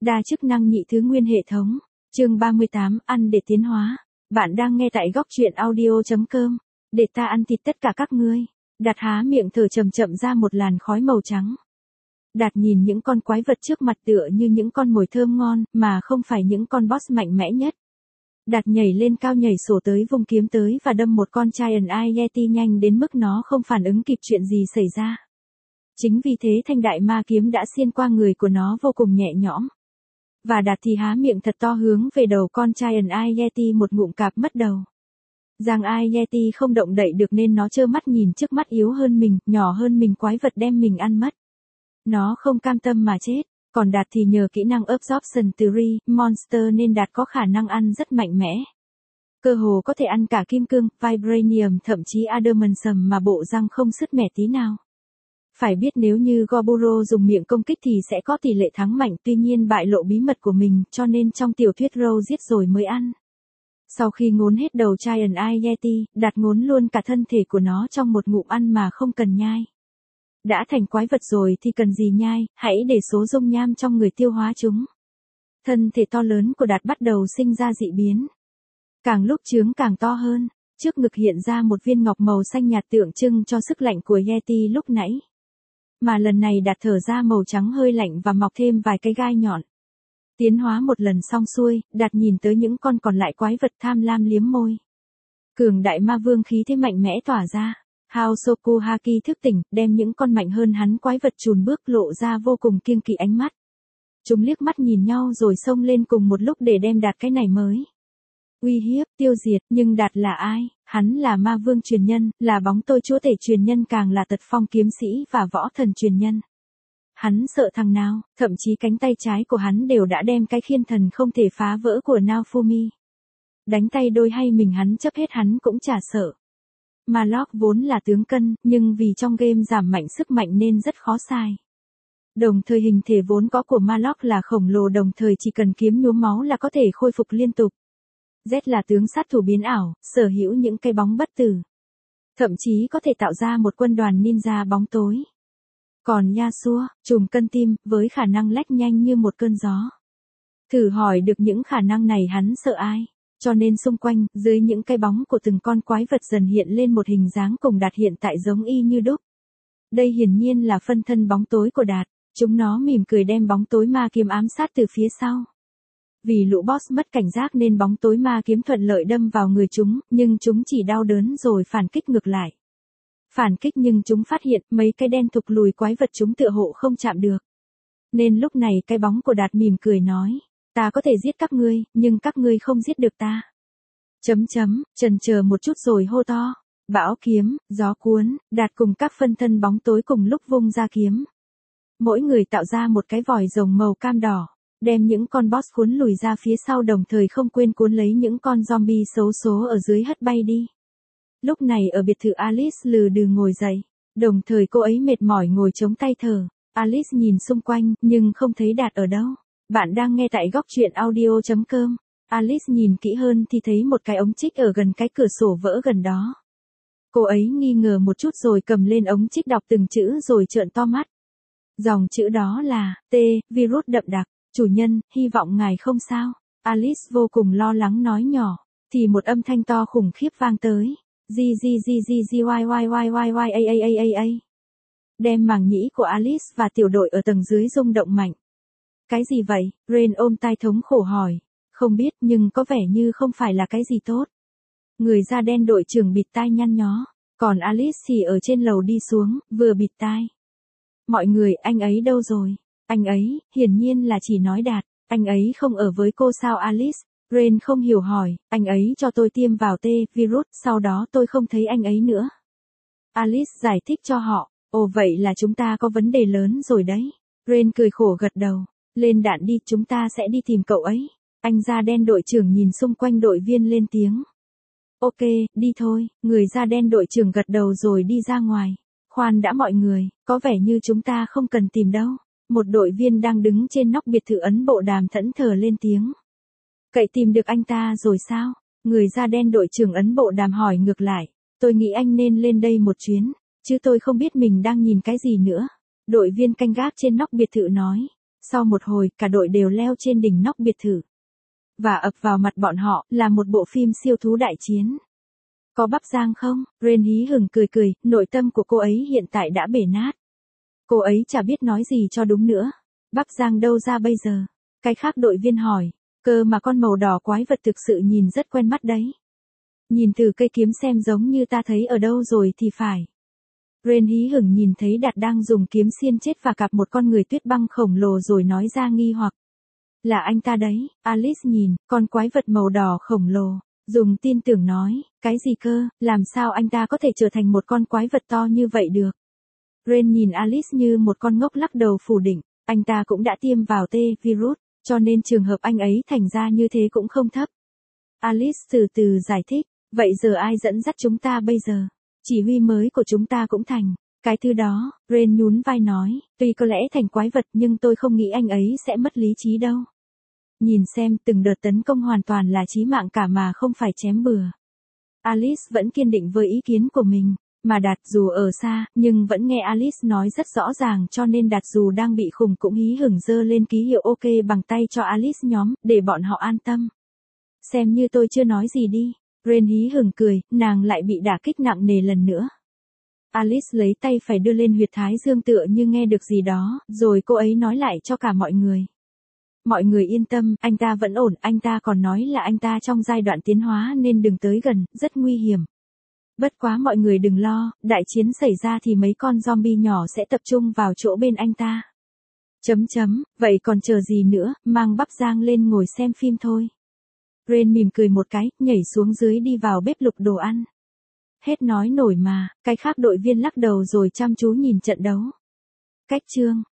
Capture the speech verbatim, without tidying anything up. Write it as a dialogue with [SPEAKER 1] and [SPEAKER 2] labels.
[SPEAKER 1] Đa chức năng nhị thứ nguyên hệ thống. Chương ba mươi tám, ăn để tiến hóa. Bạn đang nghe tại góc truyện audio chấm com. Để ta ăn thịt tất cả các ngươi. Đạt há miệng thở chậm chậm ra một làn khói màu trắng. Đạt nhìn những con quái vật trước mặt tựa như những con mồi thơm ngon, mà không phải những con boss mạnh mẽ nhất. Đạt nhảy lên cao nhảy sổ tới vùng kiếm tới và đâm một con Giant Eye Yeti nhanh đến mức nó không phản ứng kịp chuyện gì xảy ra. Chính vì thế thanh đại ma kiếm đã xuyên qua người của nó vô cùng nhẹ nhõm. Và Đạt thì há miệng thật to hướng về đầu con Giant Eye Yeti một ngụm cạp mất đầu. Giang Eye Yeti không động đậy được nên nó trơ mắt nhìn trước mắt yếu hơn mình, nhỏ hơn mình quái vật đem mình ăn mất. Nó không cam tâm mà chết, còn Đạt thì nhờ kỹ năng Absorption từ Re-Monster nên Đạt có khả năng ăn rất mạnh mẽ. Cơ hồ có thể ăn cả kim cương, vibranium thậm chí adamantium mà bộ răng không sứt mẻ tí nào. Phải biết nếu như Goburo dùng miệng công kích thì sẽ có tỷ lệ thắng mạnh, tuy nhiên bại lộ bí mật của mình cho nên trong tiểu thuyết Row giết rồi mới ăn. Sau khi ngốn hết đầu Giant Eye Yeti, Đạt ngốn luôn cả thân thể của nó trong một ngụm ăn mà không cần nhai. Đã thành quái vật rồi thì cần gì nhai, hãy để số dung nham trong người tiêu hóa chúng. Thân thể to lớn của Đạt bắt đầu sinh ra dị biến. Càng lúc trướng càng to hơn, trước ngực hiện ra một viên ngọc màu xanh nhạt tượng trưng cho sức lạnh của Yeti lúc nãy. Mà lần này Đạt thở ra màu trắng hơi lạnh và mọc thêm vài cái gai nhọn. Tiến hóa một lần xong xuôi, Đạt nhìn tới những con còn lại quái vật tham lam liếm môi. Cường đại ma vương khí thế mạnh mẽ tỏa ra. Haosoku Haki thức tỉnh, đem những con mạnh hơn hắn quái vật chùn bước lộ ra vô cùng kiêng kỵ ánh mắt. Chúng liếc mắt nhìn nhau rồi xông lên cùng một lúc để đem Đạt cái này mới. Uy hiếp, tiêu diệt, nhưng Đạt là ai? Hắn là ma vương truyền nhân, là bóng tôi chúa tể truyền nhân, càng là tật phong kiếm sĩ và võ thần truyền nhân. Hắn sợ thằng nào, thậm chí cánh tay trái của hắn đều đã đem cái khiên thần không thể phá vỡ của Naofumi. Đánh tay đôi hay mình hắn chấp hết hắn cũng chả sợ. Maloch vốn là tướng cân, nhưng vì trong game giảm mạnh sức mạnh nên rất khó sai. Đồng thời hình thể vốn có của Maloch là khổng lồ, đồng thời chỉ cần kiếm nhuốm máu là có thể khôi phục liên tục. Z là tướng sát thủ biến ảo, sở hữu những cái bóng bất tử. Thậm chí có thể tạo ra một quân đoàn ninja bóng tối. Còn Yasuo, trùm cân tim, với khả năng lách nhanh như một cơn gió. Thử hỏi được những khả năng này hắn sợ ai? Cho nên xung quanh, dưới những cái bóng của từng con quái vật dần hiện lên một hình dáng cùng Đạt hiện tại giống y như đúc. Đây hiển nhiên là phân thân bóng tối của Đạt, chúng nó mỉm cười đem bóng tối ma kiếm ám sát từ phía sau. Vì lũ boss mất cảnh giác nên bóng tối ma kiếm thuận lợi đâm vào người chúng, nhưng chúng chỉ đau đớn rồi phản kích ngược lại. Phản kích nhưng chúng phát hiện mấy cái đen thục lùi quái vật chúng tựa hộ không chạm được. Nên lúc này cái bóng của Đạt mỉm cười nói. Ta có thể giết các ngươi, nhưng các ngươi không giết được ta. Chấm chấm, chần chờ một chút rồi hô to. Bão kiếm, gió cuốn, Đạt cùng các phân thân bóng tối cùng lúc vung ra kiếm. Mỗi người tạo ra một cái vòi rồng màu cam đỏ, đem những con boss cuốn lùi ra phía sau, đồng thời không quên cuốn lấy những con zombie xấu số ở dưới hất bay đi. Lúc này ở biệt thự Alice lừ đừ ngồi dậy, đồng thời cô ấy mệt mỏi ngồi chống tay thở. Alice nhìn xung quanh, nhưng không thấy Đạt ở đâu. Bạn đang nghe tại góc truyện audio chấm com. Alice nhìn kỹ hơn thì thấy một cái ống trích ở gần cái cửa sổ vỡ gần đó. Cô ấy nghi ngờ một chút rồi cầm lên ống trích đọc từng chữ rồi trợn to mắt. Dòng chữ đó là, T, virus đậm đặc, chủ nhân, hy vọng ngài không sao. Alice vô cùng lo lắng nói nhỏ, thì một âm thanh to khủng khiếp vang tới. G G G G G Y Y Y Y Y A A A A A. Đem màng nhĩ của Alice và tiểu đội ở tầng dưới rung động mạnh. Cái gì vậy? Rain ôm tai thống khổ hỏi. Không biết, nhưng có vẻ như không phải là cái gì tốt. Người da đen đội trưởng bịt tai nhăn nhó. Còn Alice thì ở trên lầu đi xuống, vừa bịt tai. Mọi người, anh ấy đâu rồi? Anh ấy, hiển nhiên là chỉ nói Đạt. Anh ấy không ở với cô sao Alice? Rain không hiểu hỏi. Anh ấy cho tôi tiêm vào T, virus, sau đó tôi không thấy anh ấy nữa. Alice giải thích cho họ. Ồ vậy là chúng ta có vấn đề lớn rồi đấy. Rain cười khổ gật đầu. Lên đạn đi, chúng ta sẽ đi tìm cậu ấy. Anh da đen đội trưởng nhìn xung quanh đội viên lên tiếng. Ok, đi thôi. Người da đen đội trưởng gật đầu rồi đi ra ngoài. Khoan đã mọi người, có vẻ như chúng ta không cần tìm đâu. Một đội viên đang đứng trên nóc biệt thự Ấn Bộ Đàm thẫn thờ lên tiếng. Cậy tìm được anh ta rồi sao? Người da đen đội trưởng Ấn Bộ Đàm hỏi ngược lại. Tôi nghĩ anh nên lên đây một chuyến, chứ tôi không biết mình đang nhìn cái gì nữa. Đội viên canh gác trên nóc biệt thự nói. Sau một hồi, cả đội đều leo trên đỉnh nóc biệt thự. Và ập vào mặt bọn họ, là một bộ phim siêu thú đại chiến. Có bắp rang không? Ren hí hửng cười cười, nội tâm của cô ấy hiện tại đã bể nát. Cô ấy chả biết nói gì cho đúng nữa. Bắp rang đâu ra bây giờ? Cái khác đội viên hỏi. Cơ mà con màu đỏ quái vật thực sự nhìn rất quen mắt đấy. Nhìn từ cây kiếm xem giống như ta thấy ở đâu rồi thì phải. Ren hí hửng nhìn thấy Đạt đang dùng kiếm xiên chết và cặp một con người tuyết băng khổng lồ rồi nói ra nghi hoặc. Là anh ta đấy. Alice nhìn, con quái vật màu đỏ khổng lồ. Dùng tin tưởng nói, cái gì cơ, làm sao anh ta có thể trở thành một con quái vật to như vậy được. Ren nhìn Alice như một con ngốc lắc đầu phủ định, anh ta cũng đã tiêm vào T-virus, cho nên trường hợp anh ấy thành ra như thế cũng không thấp. Alice từ từ giải thích, vậy giờ ai dẫn dắt chúng ta bây giờ? Chỉ huy mới của chúng ta cũng thành. Cái thứ đó, Ren nhún vai nói, tuy có lẽ thành quái vật nhưng tôi không nghĩ anh ấy sẽ mất lý trí đâu. Nhìn xem, từng đợt tấn công hoàn toàn là chí mạng cả mà không phải chém bừa. Alice vẫn kiên định với ý kiến của mình, mà Đạt dù ở xa, nhưng vẫn nghe Alice nói rất rõ ràng cho nên Đạt dù đang bị khùng cũng hí hửng giơ lên ký hiệu ok bằng tay cho Alice nhóm, để bọn họ an tâm. Xem như tôi chưa nói gì đi. Ren hí hửng cười, nàng lại bị đả kích nặng nề lần nữa. Alice lấy tay phải đưa lên huyệt thái dương tựa như nghe được gì đó, rồi cô ấy nói lại cho cả mọi người. Mọi người yên tâm, anh ta vẫn ổn, anh ta còn nói là anh ta trong giai đoạn tiến hóa nên đừng tới gần, rất nguy hiểm. Bất quá mọi người đừng lo, đại chiến xảy ra thì mấy con zombie nhỏ sẽ tập trung vào chỗ bên anh ta. Chấm chấm, vậy còn chờ gì nữa, mang bắp rang lên ngồi xem phim thôi. Ren mỉm cười một cái, nhảy xuống dưới đi vào bếp lục đồ ăn. Hết nói nổi mà, cái khác đội viên lắc đầu rồi chăm chú nhìn trận đấu. Cách chương